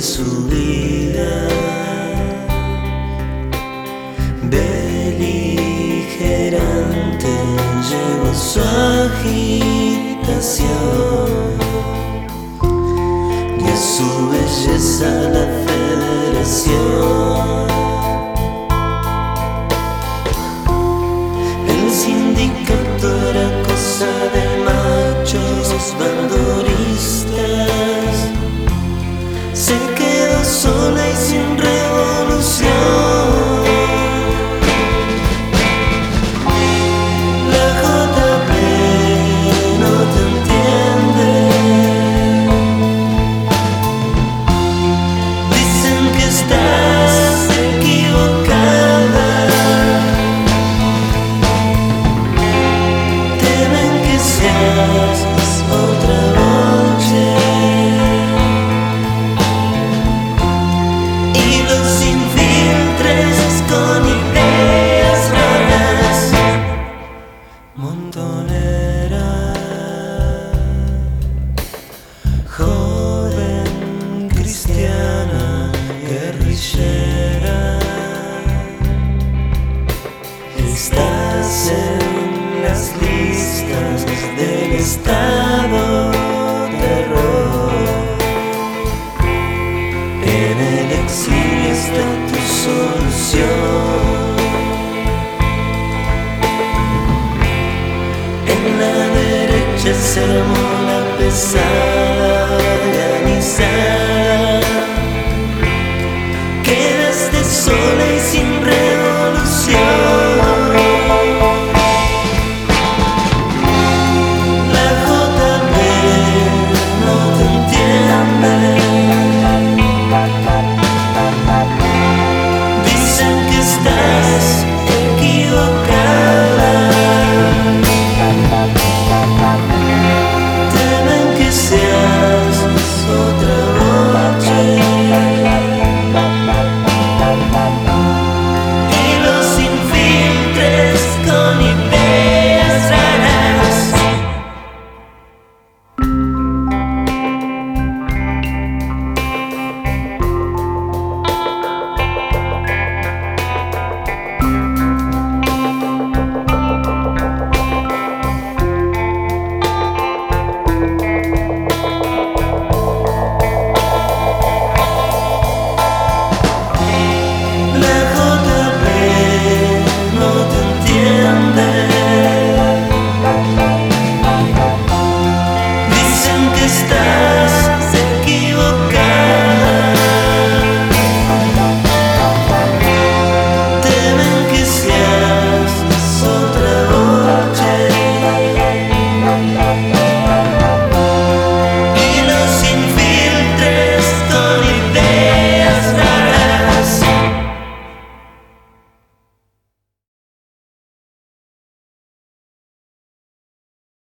su vida. Beligerante llevó su agitación y a su belleza la federación. El sindicato era cosa de machos bandoristas. Se quedó sola y sin revolución. La JP no te entiende. Dicen que estás equivocada. Temen que seas otra noche. Sin filtres, con ideas raras, montonera, joven cristiana, guerrillera. Estás en las listas del Estado terror. En el exilio está tu solución. En la derecha se armó la pesada organización.